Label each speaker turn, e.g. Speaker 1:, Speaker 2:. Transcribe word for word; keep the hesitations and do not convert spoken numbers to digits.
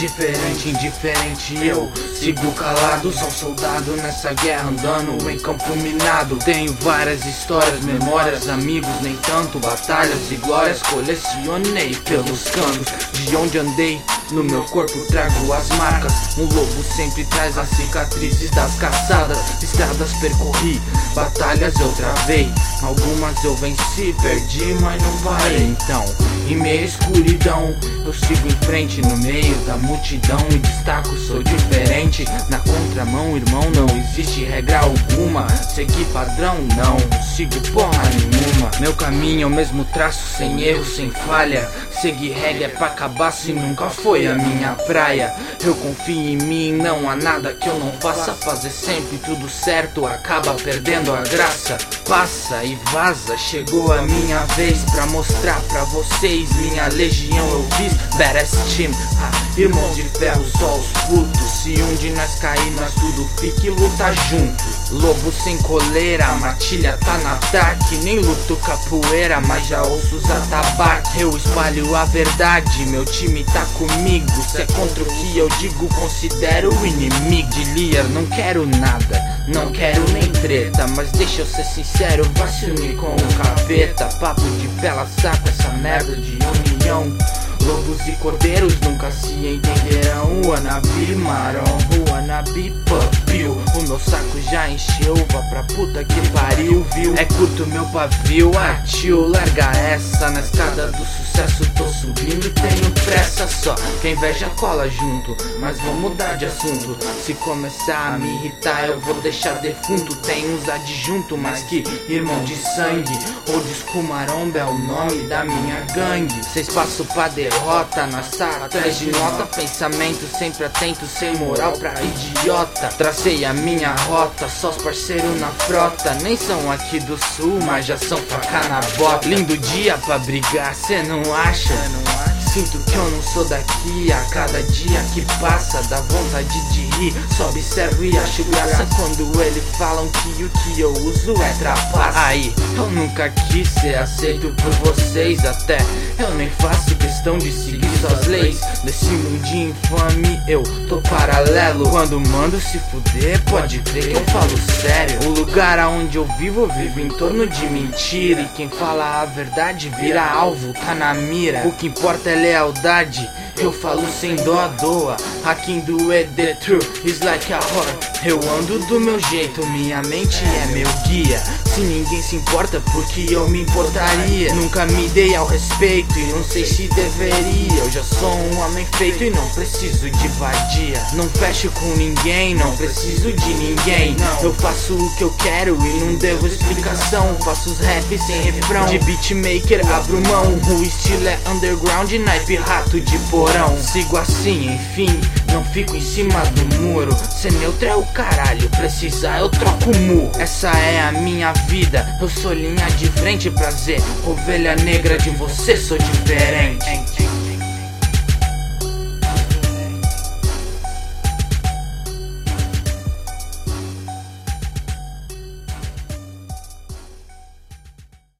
Speaker 1: diferente, indiferente, eu sigo calado. Sou soldado nessa guerra andando em campo minado. Tenho várias histórias, memórias, amigos nem tanto, batalhas e glórias colecionei pelos cantos. De onde andei, no meu corpo trago as marcas. Um lobo sempre traz as cicatrizes das caçadas. Estradas percorri, batalhas eu travei. Algumas eu venci, perdi, mas não parei. Então, em meia escuridão, eu sigo em frente no meio da multidão. Me destaco, sou diferente. Na contramão, irmão, não existe regra alguma. Seguir padrão, não, sigo porra nenhuma. Meu caminho é o mesmo traço, sem erro, sem falha. Seguir regra é pra acabar se nunca foi a minha praia. Eu confio em mim, não há nada que eu não faça. Fazer sempre tudo certo acaba perdendo a graça. Passa e vaza, chegou a minha vez pra mostrar pra vocês. Minha legião eu fiz, badass team, ah, irmão de ferro, só os putos. Se um de nós cair, nós tudo fica e luta junto. Lobo sem coleira, a matilha tá no ataque. Nem luto capoeira, mas já ouço os atabaques. Eu espalho a verdade, meu time tá comigo. Se é contra o que eu digo, considero o inimigo. De Lear não quero nada, não quero nem treta, mas deixa eu ser sincero, vai se unir com o capeta. Papo de vela, saco essa merda de união. Lobos e cordeiros nunca se entenderão. Wannabe marrom, wannabe papil. O meu saco já encheu, vá pra puta que pariu, viu? É curto meu pavio, ah tio, larga essa. Na escada do sucesso tô subindo, tenho pressa só. Quem inveja cola junto, mas vou mudar de assunto. Se começar a me irritar eu vou deixar defunto. Tem uns adjunto, mas que irmão de sangue. Old School Maromba é o nome da minha gangue. Cês passam pra derrota, na sala atrás de nota. Pensamento sempre atento, sem moral pra idiota. Tracei a minha rota, só os parceiros na frota. Nem são aqui do sul, mas já são faca na bota. Lindo dia pra brigar, cê não acha? Sinto que eu não sou daqui. A cada dia que passa dá vontade de rir. Só observo e acho graça quando eles falam que o que eu uso é trapaça. Aí, eu nunca quis ser aceito por vocês. Até eu nem faço questão de seguir suas leis. Nesse mundinho infame eu tô paralelo. Quando mando se fuder, pode crer que eu falo sério. O lugar aonde eu vivo, eu vivo em torno de mentira. E quem fala a verdade vira alvo, tá na mira. O que importa é lealdade, eu falo sem dó, doa. I can do it, the truth is like a horror. Eu ando do meu jeito, minha mente é meu guia. Se ninguém se importa, porque eu me importaria? Nunca me dei ao respeito e não sei se deveria. Eu já sou um homem feito e não preciso de vadia. Não fecho com ninguém, não preciso de ninguém. Eu faço o que eu quero e não devo explicação. Faço os raps sem refrão, de beatmaker abro mão. O estilo é underground, naipe rato de porão. Sigo assim, enfim, não fico em cima do muro. Ser neutro é o caralho, precisar eu troco o mu. Essa é a minha vida, eu sou linha de frente, prazer. Ovelha negra de você, sou diferente.